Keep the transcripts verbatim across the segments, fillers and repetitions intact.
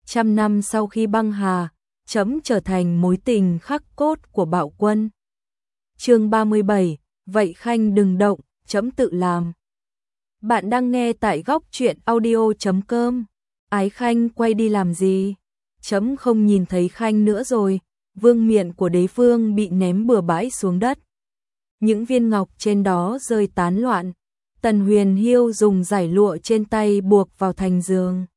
Trăm năm sau khi băng hà, trẫm trở thành mối tình khắc cốt của Bạo Quân. Chương ba mươi bảy, vậy Khanh đừng động, trẫm tự làm. Bạn đang nghe tại góc truyện audio chấm com. Ái Khanh quay đi làm gì? Trẫm không nhìn thấy Khanh nữa rồi. Vương miện của đế vương bị ném bừa bãi xuống đất. Những viên ngọc trên đó rơi tán loạn. Tần Huyền Hiêu dùng giải lụa trên tay buộc vào thành giường.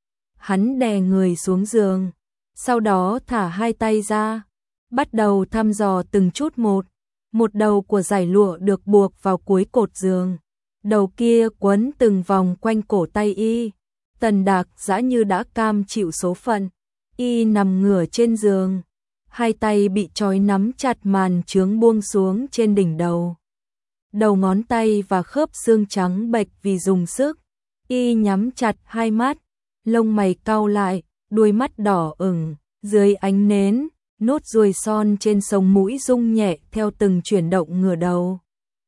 Hắn đè người xuống giường, sau đó thả hai tay ra, bắt đầu thăm dò từng chút một. Một đầu của giải lụa được buộc vào cuối cột giường, đầu kia quấn từng vòng quanh cổ tay y. Tần Đạc Dã như đã cam chịu số phận, y nằm ngửa trên giường, hai tay bị trói nắm chặt màn chướng buông xuống trên đỉnh đầu. Đầu ngón tay và khớp xương trắng bệch vì dùng sức, y nhắm chặt hai mắt, lông mày cau lại, đuôi mắt đỏ ửng, dưới ánh nến, nốt ruồi son trên sống mũi rung nhẹ theo từng chuyển động ngửa đầu.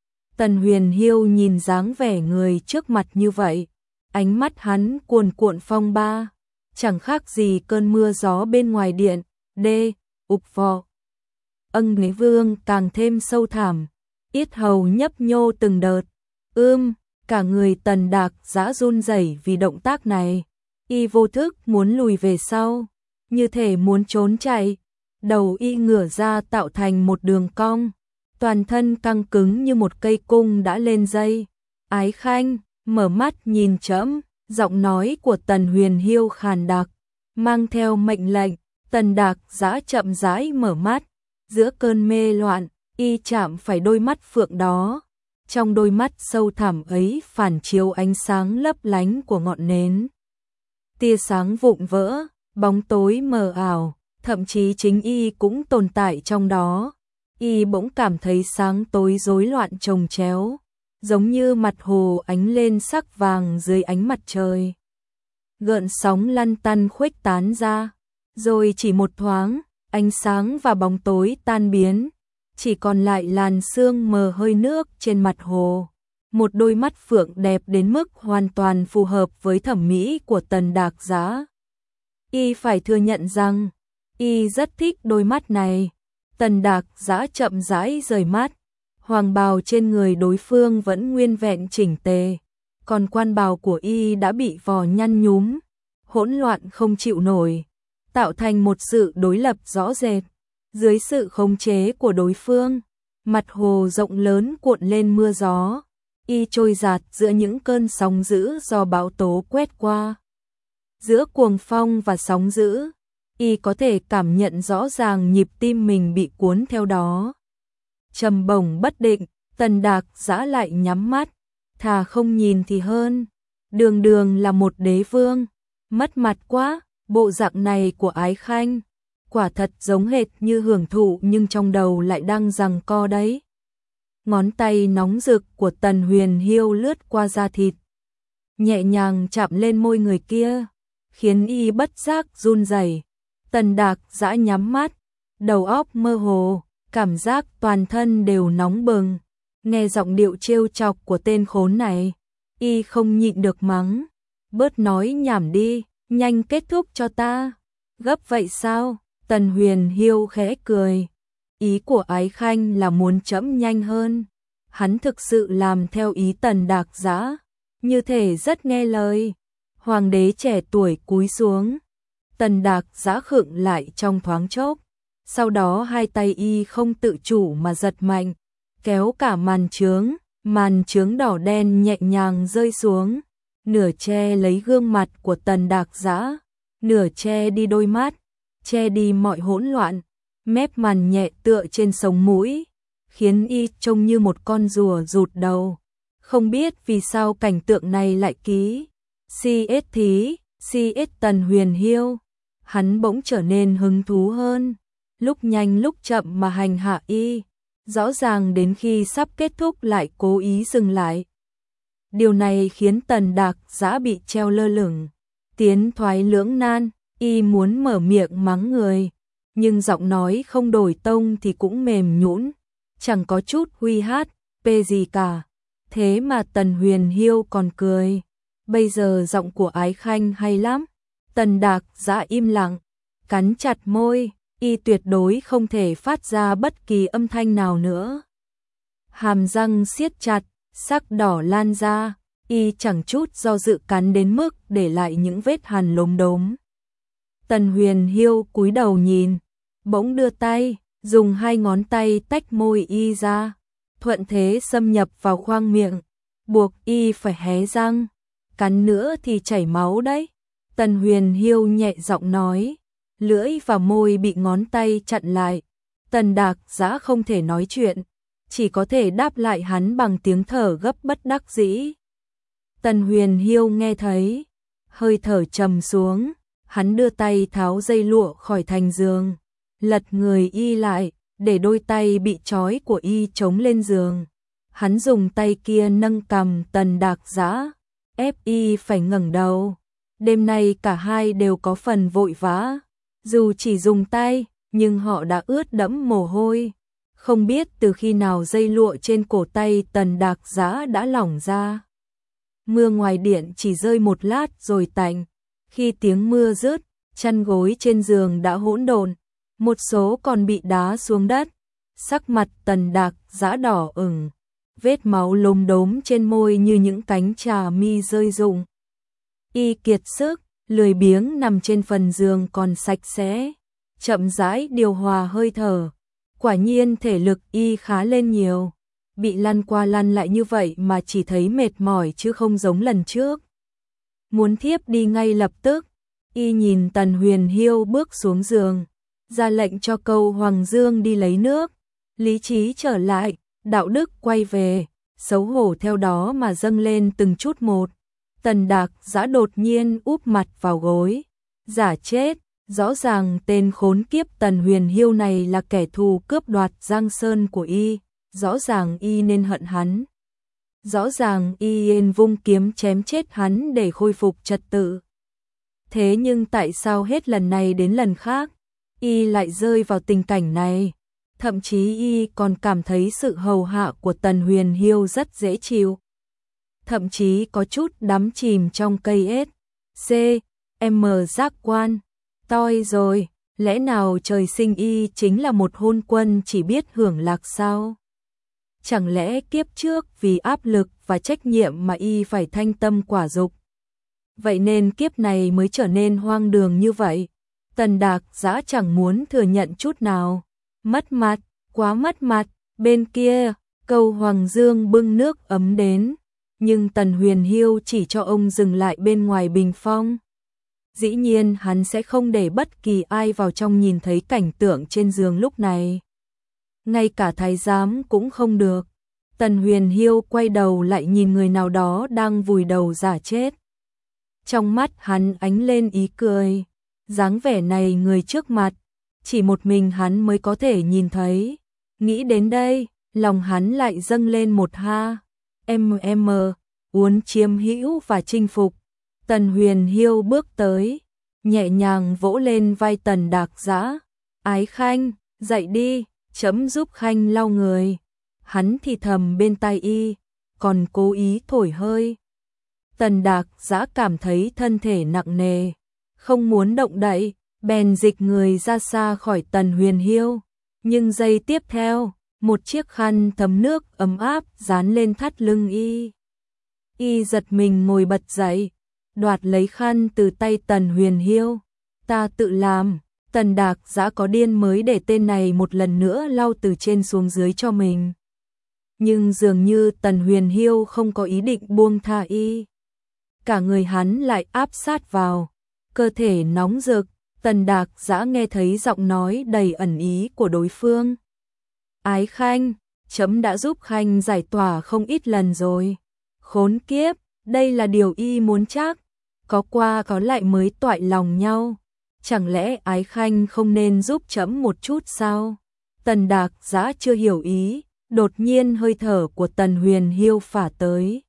Tần Huyền Hiêu nhìn dáng vẻ người trước mặt như vậy, ánh mắt hắn cuồn cuộn phong ba, chẳng khác gì cơn mưa gió bên ngoài điện. Đê, ục vò. Ân Đế Vương càng thêm sâu thẳm, yết hầu nhấp nhô từng đợt. Ưm, cả người Tần Đạc Dã run rẩy vì động tác này. Y vô thức muốn lùi về sau, như thể muốn trốn chạy. Đầu y ngửa ra tạo thành một đường cong, toàn thân căng cứng như một cây cung đã lên dây. Ái Khanh, mở mắt nhìn trẫm. Giọng nói của Tần Huyền Hiêu khàn đặc, mang theo mệnh lệnh. Tần Đạc Dã chậm rãi mở mắt, giữa cơn mê loạn, y chạm phải đôi mắt phượng đó. Trong đôi mắt sâu thẳm ấy phản chiếu ánh sáng lấp lánh của ngọn nến. Tia sáng vụn vỡ, bóng tối mờ ảo, thậm chí chính y cũng tồn tại trong đó. Y bỗng cảm thấy sáng tối rối loạn chồng chéo, giống như mặt hồ ánh lên sắc vàng dưới ánh mặt trời. Gợn sóng lăn tăn khuếch tán ra, rồi chỉ một thoáng, ánh sáng và bóng tối tan biến, chỉ còn lại làn sương mờ hơi nước trên mặt hồ. Một đôi mắt phượng đẹp đến mức hoàn toàn phù hợp với thẩm mỹ của Tần Đạc Dã. Y phải thừa nhận rằng, y rất thích đôi mắt này. Tần Đạc Dã chậm rãi rời mắt, hoàng bào trên người đối phương vẫn nguyên vẹn chỉnh tề, còn quan bào của y đã bị vò nhăn nhúm, hỗn loạn không chịu nổi, tạo thành một sự đối lập rõ rệt. Dưới sự khống chế của đối phương, mặt hồ rộng lớn cuộn lên mưa gió, y trôi dạt giữa những cơn sóng dữ do bão tố quét qua. Giữa cuồng phong và sóng dữ, y có thể cảm nhận rõ ràng nhịp tim mình bị cuốn theo đó. Trầm bổng bất định, Tần Đạc Dã lại nhắm mắt, thà không nhìn thì hơn. Đường đường là một đế vương, mất mặt quá. Bộ dạng này của Ái Khanh, quả thật giống hệt như hưởng thụ nhưng trong đầu lại đang giằng co đấy. Ngón tay nóng rực của Tần Huyền Hiêu lướt qua da thịt, nhẹ nhàng chạm lên môi người kia, khiến y bất giác run rẩy. Tần Đạc Dã nhắm mắt, đầu óc mơ hồ, cảm giác toàn thân đều nóng bừng. Nghe giọng điệu trêu chọc của tên khốn này, y không nhịn được mắng, bớt nói nhảm đi, nhanh kết thúc cho ta. Gấp vậy sao? Tần Huyền Hiêu khẽ cười. Ý của Ái Khanh là muốn trẫm nhanh hơn. Hắn thực sự làm theo ý Tần Đạc Dã, như thể rất nghe lời. Hoàng đế trẻ tuổi cúi xuống. Tần Đạc Dã khựng lại trong thoáng chốc, sau đó hai tay y không tự chủ mà giật mạnh, kéo cả màn chướng, màn chướng đỏ đen nhẹ nhàng rơi xuống, nửa che lấy gương mặt của Tần Đạc Dã, nửa che đi đôi mắt, che đi mọi hỗn loạn. Mép màn nhẹ tựa trên sống mũi, khiến y trông như một con rùa rụt đầu. Không biết vì sao cảnh tượng này lại ký xê ét thí, xê ét Tần Huyền Hiêu. Hắn bỗng trở nên hứng thú hơn, lúc nhanh lúc chậm mà hành hạ y, rõ ràng đến khi sắp kết thúc lại cố ý dừng lại. Điều này khiến Tần Đạc Dã bị treo lơ lửng, tiến thoái lưỡng nan. Y muốn mở miệng mắng người, nhưng giọng nói không đổi tông thì cũng mềm nhũn, chẳng có chút huy hát, pê gì cả. Thế mà Tần Huyền Hiêu còn cười. Bây giờ giọng của Ái Khanh hay lắm. Tần Đạc Giã im lặng, cắn chặt môi, y tuyệt đối không thể phát ra bất kỳ âm thanh nào nữa. Hàm răng siết chặt, sắc đỏ lan ra, y chẳng chút do dự cắn đến mức để lại những vết hằn lốm đốm. Tần Huyền Hiêu cúi đầu nhìn, bỗng đưa tay, dùng hai ngón tay tách môi y ra, thuận thế xâm nhập vào khoang miệng, buộc y phải hé răng, cắn nữa thì chảy máu đấy. Tần Huyền Hiêu nhẹ giọng nói, lưỡi và môi bị ngón tay chặn lại. Tần Đạc Giã không thể nói chuyện, chỉ có thể đáp lại hắn bằng tiếng thở gấp bất đắc dĩ. Tần Huyền Hiêu nghe thấy, hơi thở trầm xuống, hắn đưa tay tháo dây lụa khỏi thành giường, lật người y lại, để đôi tay bị trói của y chống lên giường. Hắn dùng tay kia nâng cằm Tần Đạc Giã, ép y phải ngẩng đầu. Đêm nay cả hai đều có phần vội vã, dù chỉ dùng tay, nhưng họ đã ướt đẫm mồ hôi. Không biết từ khi nào dây lụa trên cổ tay Tần Đạc Giã đã lỏng ra. Mưa ngoài điện chỉ rơi một lát rồi tạnh. Khi tiếng mưa rớt, chăn gối trên giường đã hỗn độn, một số còn bị đá xuống đất. Sắc mặt Tần Đạc Giã đỏ ửng, vết máu lốm đốm trên môi như những cánh trà mi rơi rụng. Y kiệt sức, lười biếng nằm trên phần giường còn sạch sẽ, chậm rãi điều hòa hơi thở. Quả nhiên thể lực y khá lên nhiều, bị lăn qua lăn lại như vậy mà chỉ thấy mệt mỏi chứ không giống lần trước. Muốn thiếp đi ngay lập tức, y nhìn Tần Huyền Hiêu bước xuống giường, ra lệnh cho Câu Hoàng Dương đi lấy nước. Lý trí trở lại, đạo đức quay về, xấu hổ theo đó mà dâng lên từng chút một. Tần Đạc Giã đột nhiên úp mặt vào gối, giả chết. Rõ ràng tên khốn kiếp Tần Huyền Hiêu này là kẻ thù cướp đoạt Giang Sơn của y, rõ ràng y nên hận hắn. Rõ ràng y nên vung kiếm chém chết hắn để khôi phục trật tự. Thế nhưng tại sao hết lần này đến lần khác, y lại rơi vào tình cảnh này? Thậm chí y còn cảm thấy sự hầu hạ của Tần Huyền Hiêu rất dễ chịu. Thậm chí có chút đắm chìm trong cây S, C, M giác quan. Toi rồi, lẽ nào trời sinh y chính là một hôn quân chỉ biết hưởng lạc sao? Chẳng lẽ kiếp trước vì áp lực và trách nhiệm mà y phải thanh tâm quả dục? Vậy nên kiếp này mới trở nên hoang đường như vậy. Tần Đạc Giã chẳng muốn thừa nhận chút nào. Mất mặt, quá mất mặt. Bên kia, Câu Hoàng Dương bưng nước ấm đến, nhưng Tần Huyền Hiêu chỉ cho ông dừng lại bên ngoài bình phong. Dĩ nhiên hắn sẽ không để bất kỳ ai vào trong nhìn thấy cảnh tượng trên giường lúc này. Ngay cả thái giám cũng không được. Tần Huyền Hiêu quay đầu lại nhìn người nào đó đang vùi đầu giả chết. Trong mắt hắn ánh lên ý cười. Dáng vẻ này người trước mặt, chỉ một mình hắn mới có thể nhìn thấy. Nghĩ đến đây, lòng hắn lại dâng lên một ha. Em em uốn chiếm hữu và chinh phục. Tần Huyền Hiêu bước tới, nhẹ nhàng vỗ lên vai Tần Đạc Giã. Ái Khanh, dậy đi, chấm giúp Khanh lau người. Hắn thì thầm bên tai y, còn cố ý thổi hơi. Tần Đạc Giã cảm thấy thân thể nặng nề, không muốn động đậy, bèn dịch người ra xa khỏi Tần Huyền Hiêu. Nhưng giây tiếp theo, một chiếc khăn thấm nước ấm áp dán lên thắt lưng y. Y giật mình ngồi bật dậy, đoạt lấy khăn từ tay Tần Huyền Hiêu. Ta tự làm. Tần Đạc Giã có điên mới để tên này một lần nữa lau từ trên xuống dưới cho mình. Nhưng dường như Tần Huyền Hiêu không có ý định buông tha y. Cả người hắn lại áp sát vào, cơ thể nóng rực. Tần Đạc Giã nghe thấy giọng nói đầy ẩn ý của đối phương. Ái Khanh, chấm đã giúp Khanh giải tỏa không ít lần rồi. Khốn kiếp, đây là điều y muốn chắc. Có qua có lại mới toại lòng nhau. Chẳng lẽ Ái Khanh không nên giúp chấm một chút sao? Tần Đạc Giã chưa hiểu ý, đột nhiên hơi thở của Tần Huyền Hiêu phả tới.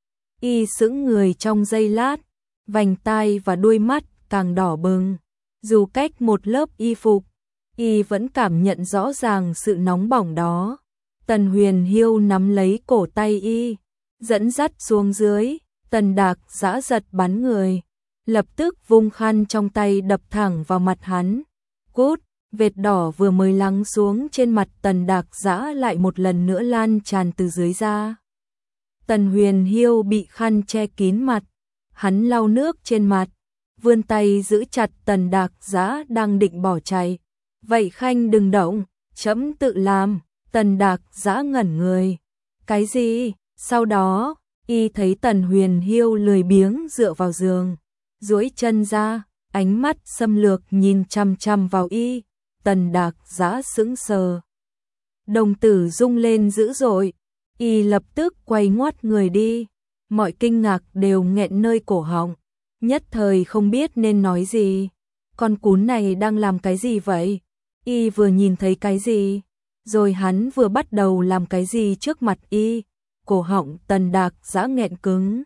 Y sững người trong giây lát, vành tai và đuôi mắt càng đỏ bừng. Dù cách một lớp y phục, y vẫn cảm nhận rõ ràng sự nóng bỏng đó. Tần Huyền Hiêu nắm lấy cổ tay y, dẫn dắt xuống dưới. Tần Đạc Giã giật bắn người, lập tức vung khăn trong tay đập thẳng vào mặt hắn. Cút, vệt đỏ vừa mới lắng xuống trên mặt Tần Đạc Dã lại một lần nữa lan tràn từ dưới ra. Tần Huyền Hiêu bị khăn che kín mặt, hắn lau nước trên mặt, vươn tay giữ chặt Tần Đạc Dã đang định bỏ chạy. Vậy Khanh đừng động, trẫm tự làm. Tần Đạc Dã ngẩn người. Cái gì? Sau đó, y thấy Tần Huyền Hiêu lười biếng dựa vào giường, duỗi chân ra, ánh mắt xâm lược nhìn chằm chằm vào y. Tần Đạc Dã sững sờ, đồng tử rung lên dữ dội, y lập tức quay ngoắt người đi, mọi kinh ngạc đều nghẹn nơi cổ họng, nhất thời không biết nên nói gì. Con cún này đang làm cái gì vậy? Y vừa nhìn thấy cái gì? Rồi hắn vừa bắt đầu làm cái gì trước mặt y? Cổ họng Tần Đạc Dã nghẹn cứng.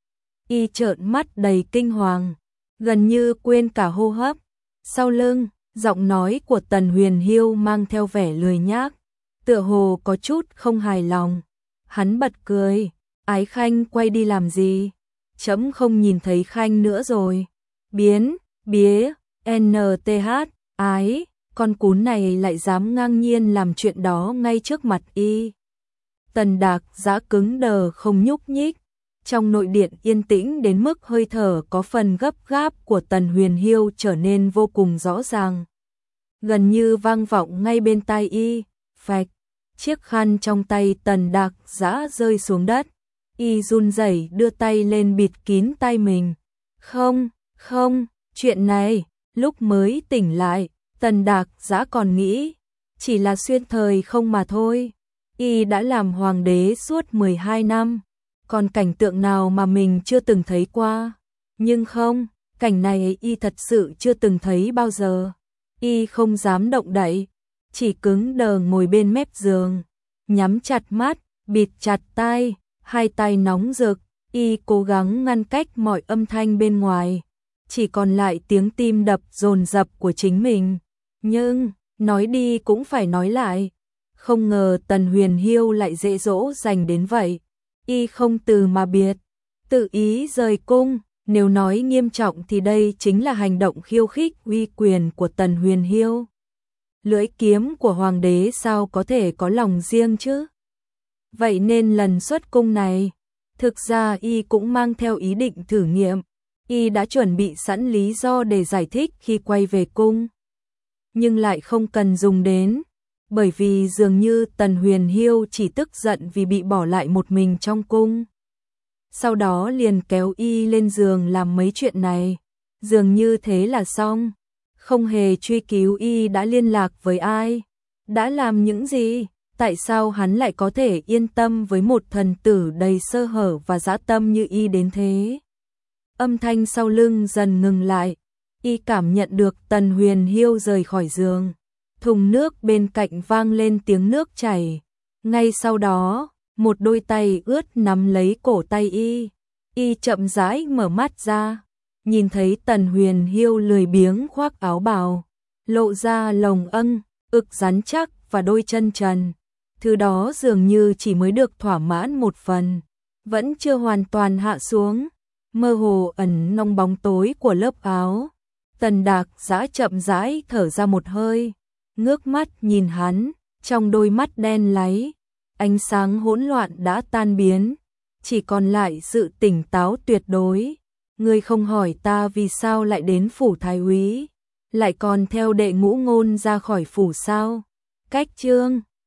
Y trợn mắt đầy kinh hoàng, gần như quên cả hô hấp. Sau lưng, giọng nói của Tần Huyền Hiêu mang theo vẻ lười nhác, tựa hồ có chút không hài lòng. Hắn bật cười, Ái Khanh quay đi làm gì? Trẫm không nhìn thấy Khanh nữa rồi. Biến, bía, en tê hát, ái, con cún này lại dám ngang nhiên làm chuyện đó ngay trước mặt y. Tần Đạc Dã cứng đờ không nhúc nhích, trong nội điện yên tĩnh đến mức hơi thở có phần gấp gáp của Tần Huyền Hiêu trở nên vô cùng rõ ràng, gần như vang vọng ngay bên tai y. Phạch, chiếc khăn trong tay Tần Đạc Dã rơi xuống đất, y run rẩy đưa tay lên bịt kín tai mình. Không, không, chuyện này, lúc mới tỉnh lại, Tần Đạc Dã còn nghĩ chỉ là xuyên thời không mà thôi. Y đã làm hoàng đế suốt mười hai năm, còn cảnh tượng nào mà mình chưa từng thấy qua? Nhưng không, cảnh này y thật sự chưa từng thấy bao giờ. Y không dám động đậy, chỉ cứng đờ ngồi bên mép giường, nhắm chặt mắt, bịt chặt tai, hai tay nóng rực, y cố gắng ngăn cách mọi âm thanh bên ngoài, chỉ còn lại tiếng tim đập dồn dập của chính mình. Nhưng, nói đi cũng phải nói lại, không ngờ Tần Huyền Hiêu lại dễ dỗ dành đến vậy. Y không từ mà biệt, tự ý rời cung, nếu nói nghiêm trọng thì đây chính là hành động khiêu khích uy quyền của Tần Huyền Hiêu. Lưỡi kiếm của hoàng đế sao có thể có lòng riêng chứ? Vậy nên lần xuất cung này, thực ra y cũng mang theo ý định thử nghiệm, y đã chuẩn bị sẵn lý do để giải thích khi quay về cung, nhưng lại không cần dùng đến, bởi vì dường như Tần Huyền Hiêu chỉ tức giận vì bị bỏ lại một mình trong cung. Sau đó liền kéo y lên giường làm mấy chuyện này, dường như thế là xong, không hề truy cứu y đã liên lạc với ai, đã làm những gì, tại sao hắn lại có thể yên tâm với một thần tử đầy sơ hở và dã tâm như y đến thế. Âm thanh sau lưng dần ngừng lại, y cảm nhận được Tần Huyền Hiêu rời khỏi giường. Thùng nước bên cạnh vang lên tiếng nước chảy. Ngay sau đó, một đôi tay ướt nắm lấy cổ tay y. Y chậm rãi mở mắt ra, nhìn thấy Tần Huyền Hiêu lười biếng khoác áo bào, lộ ra lồng ân, ực rắn chắc và đôi chân trần. Thứ đó dường như chỉ mới được thỏa mãn một phần, vẫn chưa hoàn toàn hạ xuống, mơ hồ ẩn nong bóng tối của lớp áo. Tần Đạc Dã chậm rãi thở ra một hơi, ngước mắt nhìn hắn, trong đôi mắt đen láy, ánh sáng hỗn loạn đã tan biến, chỉ còn lại sự tỉnh táo tuyệt đối. Ngươi không hỏi ta vì sao lại đến phủ thái úy, lại còn theo đệ ngũ ngôn ra khỏi phủ sao? Cách chương